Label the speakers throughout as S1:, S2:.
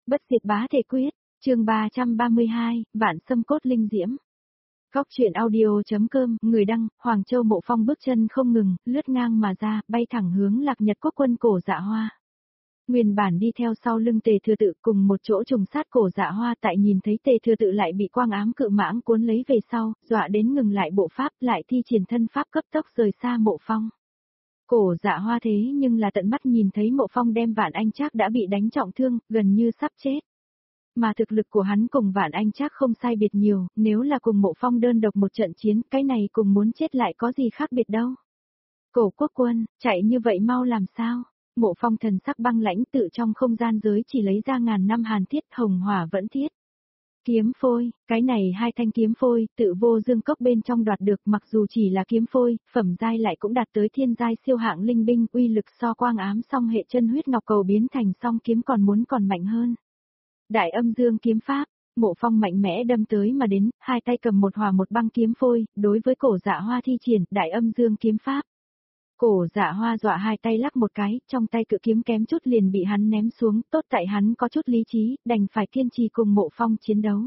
S1: Bất diệt bá thể quyết, chương 332, Vạn Sâm Cốt Linh Diễm. Góc truyện audio.com, người đăng, Hoàng Châu Mộ Phong bước chân không ngừng, lướt ngang mà ra, bay thẳng hướng Lạc Nhật Quốc quân Cổ Dạ Hoa. Nguyên bản đi theo sau lưng Tề Thừa Tự cùng một chỗ trùng sát Cổ Dạ Hoa, tại nhìn thấy Tề Thừa Tự lại bị quang ám cự mãng cuốn lấy về sau, dọa đến ngừng lại bộ pháp, lại thi triển thân pháp cấp tốc rời xa Mộ Phong. Cổ Dạ Hoa thế nhưng là tận mắt nhìn thấy Mộ Phong đem Vạn Anh Trác đã bị đánh trọng thương, gần như sắp chết. Mà thực lực của hắn cùng Vạn Anh Trác không sai biệt nhiều, nếu là cùng Mộ Phong đơn độc một trận chiến, cái này cùng muốn chết lại có gì khác biệt đâu. Cổ quốc quân, chạy như vậy mau làm sao? Mộ Phong thần sắc băng lãnh, tự trong không gian giới chỉ lấy ra ngàn năm hàn thiết, hồng hỏa vẫn thiết. Kiếm phôi, cái này hai thanh kiếm phôi, tự Vô Dương cốc bên trong đoạt được, mặc dù chỉ là kiếm phôi, phẩm giai lại cũng đạt tới thiên giai siêu hạng linh binh, uy lực so quang ám song hệ chân huyết ngọc cầu biến thành song kiếm còn mạnh hơn. Đại Âm Dương kiếm pháp, Mộ Phong mạnh mẽ đâm tới mà đến, hai tay cầm một hỏa một băng kiếm phôi, đối với Cổ Dạ Hoa thi triển Đại Âm Dương kiếm pháp. Cổ Dạ Hoa dọa hai tay lắc một cái, trong tay cự kiếm kém chút liền bị hắn ném xuống, tốt tại hắn có chút lý trí, đành phải kiên trì cùng Mộ Phong chiến đấu.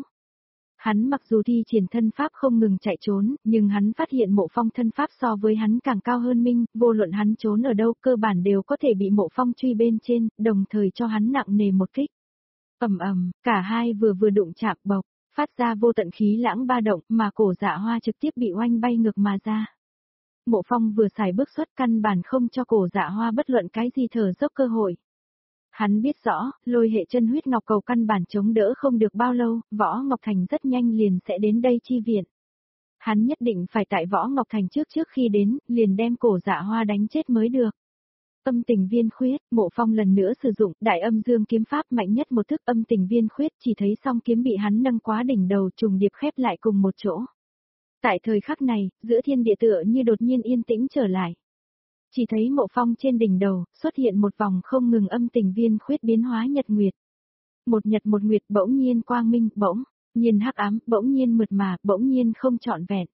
S1: Hắn mặc dù thi triển thân pháp không ngừng chạy trốn, nhưng hắn phát hiện Mộ Phong thân pháp so với hắn càng cao hơn minh, vô luận hắn trốn ở đâu cơ bản đều có thể bị Mộ Phong truy bên trên, đồng thời cho hắn nặng nề một kích. Ầm ầm, cả hai vừa đụng chạm bộc, phát ra vô tận khí lãng ba động, mà Cổ Dạ Hoa trực tiếp bị oanh bay ngược mà ra. Mộ Phong vừa xài bước xuất căn bản không cho Cổ Dạ Hoa bất luận cái gì thở dốc cơ hội. Hắn biết rõ, lôi hệ chân huyết ngọc cầu căn bản chống đỡ không được bao lâu, Võ Ngọc Thành rất nhanh liền sẽ đến đây chi viện. Hắn nhất định phải tại Võ Ngọc Thành trước khi đến, liền đem Cổ Dạ Hoa đánh chết mới được. Âm tình viên khuyết, Mộ Phong lần nữa sử dụng Đại Âm Dương kiếm pháp mạnh nhất một thức âm tình viên khuyết, chỉ thấy song kiếm bị hắn nâng quá đỉnh đầu trùng điệp khép lại cùng một chỗ. Tại thời khắc này, giữa thiên địa tựa như đột nhiên yên tĩnh trở lại. Chỉ thấy Mộ Phong trên đỉnh đầu, xuất hiện một vòng không ngừng âm tình viên khuyết biến hóa nhật nguyệt. Một nhật một nguyệt bỗng nhiên quang minh, bỗng nhiên hắc ám, bỗng nhiên mượt mà, bỗng nhiên không trọn vẹn.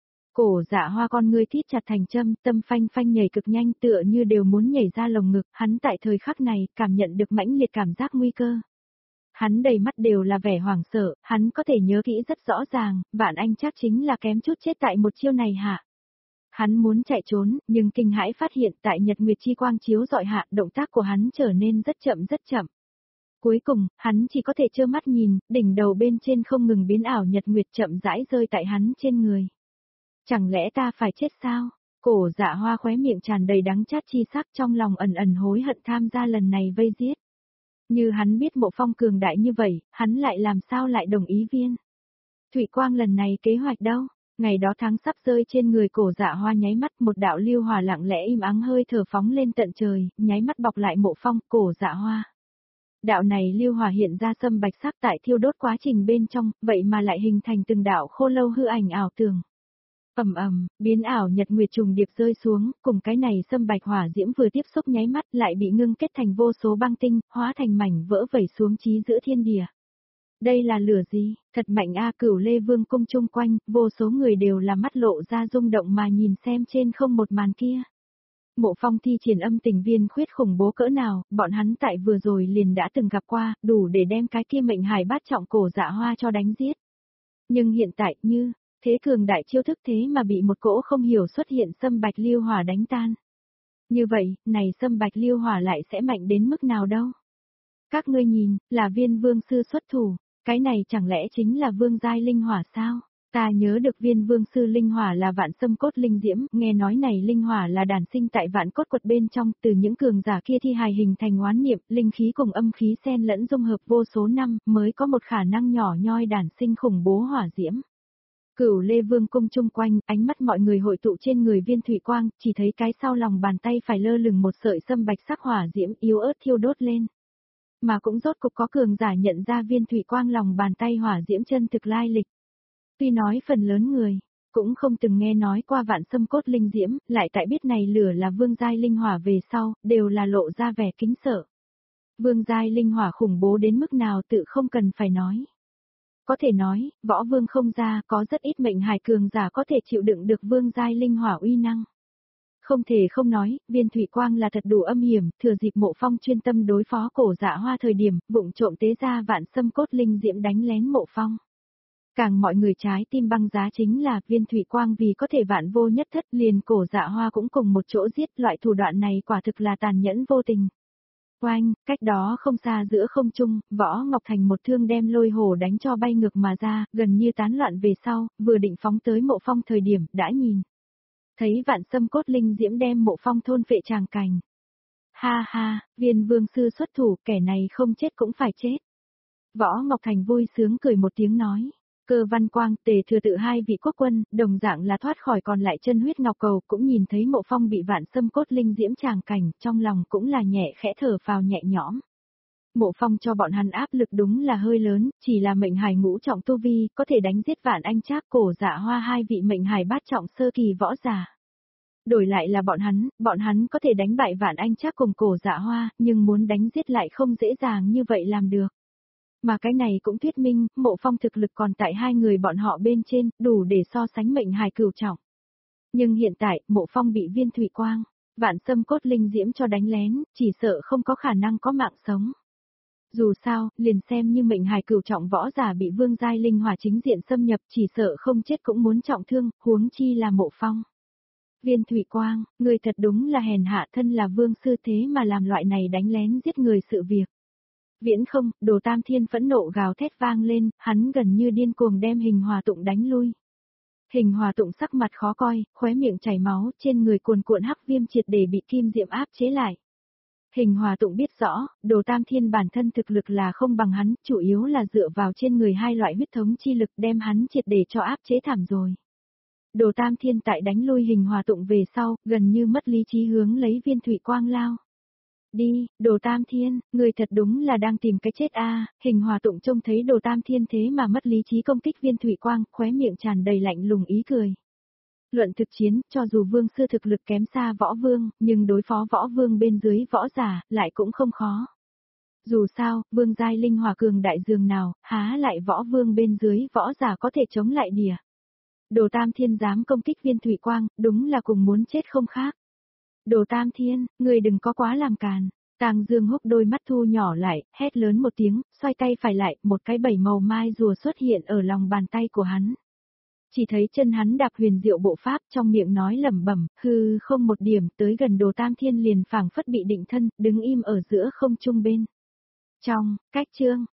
S1: Cổ Dạ Hoa con ngươi thít chặt thành châm, tâm phanh phanh nhảy cực nhanh tựa như đều muốn nhảy ra lồng ngực, hắn tại thời khắc này, cảm nhận được mãnh liệt cảm giác nguy cơ. Hắn đầy mắt đều là vẻ hoảng sợ, hắn có thể nhớ kỹ rất rõ ràng, Vạn Anh Trác chính là kém chút chết tại một chiêu này hạ. Hắn muốn chạy trốn, nhưng kinh hãi phát hiện tại nhật nguyệt chi quang chiếu dọi hạ, động tác của hắn trở nên rất chậm. Cuối cùng, hắn chỉ có thể trơ mắt nhìn, đỉnh đầu bên trên không ngừng biến ảo nhật nguyệt chậm rãi rơi tại hắn trên người. Chẳng lẽ ta phải chết sao? Cổ Dạ Hoa khóe miệng tràn đầy đắng chát chi sắc, trong lòng ẩn hối hận tham gia lần này vây giết. Như hắn biết Mộ Phong cường đại như vậy, hắn lại làm sao lại đồng ý viên. Thủy Quang lần này kế hoạch đâu? Ngày đó tháng sắp rơi trên người Cổ Dạ Hoa nháy mắt, một đạo lưu hỏa lặng lẽ im ắng hơi thở phóng lên tận trời, nháy mắt bọc lại Mộ Phong, Cổ Dạ Hoa. Đạo này lưu hỏa hiện ra sâm bạch sắc tại thiêu đốt quá trình bên trong, vậy mà lại hình thành từng đạo khô lâu hư ảnh ảo tưởng. Ầm, biến ảo nhật nguyệt trùng điệp rơi xuống, cùng cái này sâm bạch hỏa diễm vừa tiếp xúc nháy mắt lại bị ngưng kết thành vô số băng tinh, hóa thành mảnh vỡ vẩy xuống chí giữa thiên địa. Đây là lửa gì? Thật mạnh a. Cửu Lê Vương cung chung quanh, vô số người đều là mắt lộ ra rung động mà nhìn xem trên không một màn kia. Mộ Phong thi triển âm tình viên khuyết khủng bố cỡ nào, bọn hắn tại vừa rồi liền đã từng gặp qua, đủ để đem cái kia mệnh hải bát trọng Cổ Dạ Hoa cho đánh giết. Nhưng hiện tại như thế cường đại chiêu thức thế mà bị một cỗ không hiểu xuất hiện sâm bạch liêu hỏa đánh tan. Như vậy, này sâm bạch liêu hỏa lại sẽ mạnh đến mức nào đâu? Các ngươi nhìn, là Viên Vương sư xuất thủ, cái này chẳng lẽ chính là vương giai linh hỏa sao? Ta nhớ được Viên Vương sư linh hỏa là Vạn Sâm Cốt Linh Diễm, nghe nói này linh hỏa là đản sinh tại Vạn Cốt quật bên trong, từ những cường giả kia thi hài hình thành oán niệm, linh khí cùng âm khí xen lẫn dung hợp vô số năm, mới có một khả năng nhỏ nhoi đản sinh khủng bố hỏa diễm. Cửu Lê Vương cung chung quanh, ánh mắt mọi người hội tụ trên người Viên Thủy Quang, chỉ thấy cái sau lòng bàn tay phải lơ lửng một sợi sâm bạch sắc hỏa diễm yếu ớt thiêu đốt lên. Mà cũng rốt cục có cường giả nhận ra Viên Thủy Quang lòng bàn tay hỏa diễm chân thực lai lịch. Tuy nói phần lớn người cũng không từng nghe nói qua Vạn Sâm Cốt Linh Diễm, lại tại biết này lửa là vương giai linh hỏa về sau, đều là lộ ra vẻ kính sợ. Vương giai linh hỏa khủng bố đến mức nào tự không cần phải nói. Có thể nói, võ vương không ra, có rất ít mệnh hải cường giả có thể chịu đựng được vương giai linh hỏa uy năng. Không thể không nói, Viên Thụy Quang là thật đủ âm hiểm, thừa dịp Mộ Phong chuyên tâm đối phó Cổ Dạ Hoa thời điểm, vụng trộm tế ra vạn xâm cốt linh diễm đánh lén Mộ Phong. Càng mọi người trái tim băng giá chính là Viên Thụy Quang vì có thể vạn vô nhất thất liền Cổ Dạ Hoa cũng cùng một chỗ giết, loại thủ đoạn này quả thực là tàn nhẫn vô tình. Oanh, cách đó không xa giữa không trung, Võ Ngọc Thành một thương đem Lôi Hổ đánh cho bay ngược mà ra, gần như tán loạn về sau, vừa định phóng tới Mộ Phong thời điểm, đã nhìn. Thấy vạn xâm cốt linh diễm đem Mộ Phong thôn phệ tràng cành. Ha ha, Viên vương sư xuất thủ, kẻ này không chết cũng phải chết. Võ Ngọc Thành vui sướng cười một tiếng nói. Cơ Văn Quang, Tề Thừa Tự hai vị quốc quân, đồng dạng là thoát khỏi còn lại chân huyết ngọc cầu, cũng nhìn thấy Mộ Phong bị vạn xâm cốt linh diễm tràng cảnh, trong lòng cũng là nhẹ khẽ thở phào nhẹ nhõm. Mộ Phong cho bọn hắn áp lực đúng là hơi lớn, chỉ là mệnh hài ngũ trọng tu vi, có thể đánh giết Vạn Anh Trác, Cổ Dạ Hoa hai vị mệnh hài bát trọng sơ kỳ võ giả. Đổi lại là bọn hắn có thể đánh bại Vạn Anh Trác cùng Cổ Dạ Hoa, nhưng muốn đánh giết lại không dễ dàng như vậy làm được. Mà cái này cũng thuyết minh, Mộ Phong thực lực còn tại hai người bọn họ bên trên, đủ để so sánh mệnh hài cửu trọng. Nhưng hiện tại, Mộ Phong bị Viên Thụy Quang, vạn xâm cốt linh diễm cho đánh lén, chỉ sợ không có khả năng có mạng sống. Dù sao, liền xem như mệnh hài cửu trọng võ giả bị vương giai linh hỏa chính diện xâm nhập, chỉ sợ không chết cũng muốn trọng thương, huống chi là Mộ Phong. Viên Thụy Quang, người thật đúng là hèn hạ, thân là vương sư thế mà làm loại này đánh lén giết người sự việc. Viễn không, Đồ Tam Thiên phẫn nộ gào thét vang lên, hắn gần như điên cuồng đem Hình Hòa Tụng đánh lui. Hình Hòa Tụng sắc mặt khó coi, khóe miệng chảy máu, trên người cuồn cuộn hắc viêm triệt để bị kim diệm áp chế lại. Hình Hòa Tụng biết rõ, Đồ Tam Thiên bản thân thực lực là không bằng hắn, chủ yếu là dựa vào trên người hai loại huyết thống chi lực đem hắn triệt để cho áp chế thảm rồi. Đồ Tam Thiên tại đánh lui Hình Hòa Tụng về sau, gần như mất lý trí hướng lấy Viên Thụy Quang lao. Đi, Đồ Tam Thiên, người thật đúng là đang tìm cái chết a. Hình Hòa Tụng trông thấy Đồ Tam Thiên thế mà mất lý trí công kích Viên Thụy Quang, khóe miệng tràn đầy lạnh lùng ý cười. Luận thực chiến, cho dù vương sư thực lực kém xa võ vương, nhưng đối phó võ vương bên dưới võ giả, lại cũng không khó. Dù sao, vương giai linh hỏa cường đại dường nào, há lại võ vương bên dưới võ giả có thể chống lại đìa. Đồ Tam Thiên dám công kích Viên Thụy Quang, đúng là cùng muốn chết không khác. Đồ Tam Thiên, người đừng có quá làm càn. Tàng Dương Húc đôi mắt thu nhỏ lại, hét lớn một tiếng, xoay tay phải lại, một cái bảy màu mai rùa xuất hiện ở lòng bàn tay của hắn. Chỉ thấy chân hắn đạp huyền diệu bộ pháp, trong miệng nói lẩm bẩm, hư không một điểm, tới gần Đồ Tam Thiên liền phảng phất bị định thân, đứng im ở giữa không trung bên. Trong, cách chương,